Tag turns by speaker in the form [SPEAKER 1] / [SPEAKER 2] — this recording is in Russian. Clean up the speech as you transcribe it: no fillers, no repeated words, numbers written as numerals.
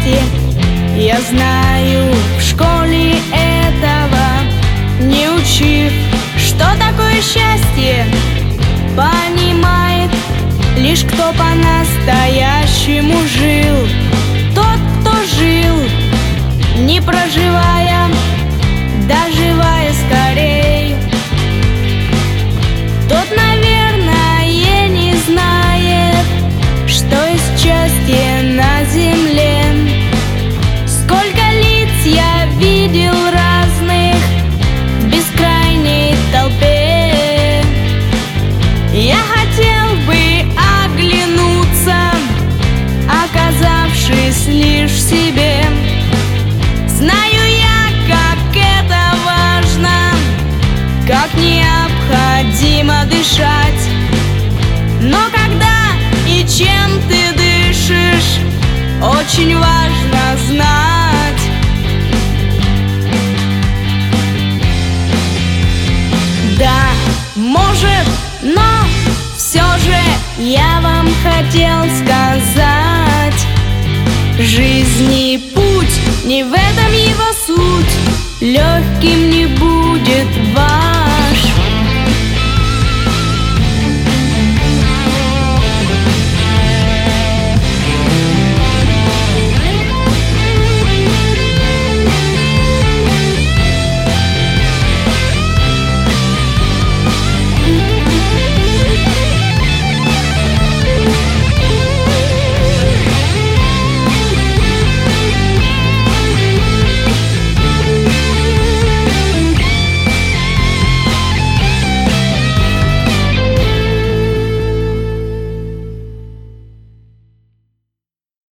[SPEAKER 1] счастье. Я знаю, в школе этого не учив, что такое счастье, понимает лишь кто по-настоящему жил. Тот, кто жил, не проживая, доживая скорей. Тот, наверное, не знает, что есть счастье на земле. Сколько лиц я видел разных в бескрайней толпе. Я хотел бы оглянуться, оказавшись лишь в себе. Знаю я, как это важно, как необходимо дышать. Но когда и чем ты дышишь, очень важно знать. Да, может, но все же я вам хотел сказать: жизни путь, не в этом его суть, легким не будет вам.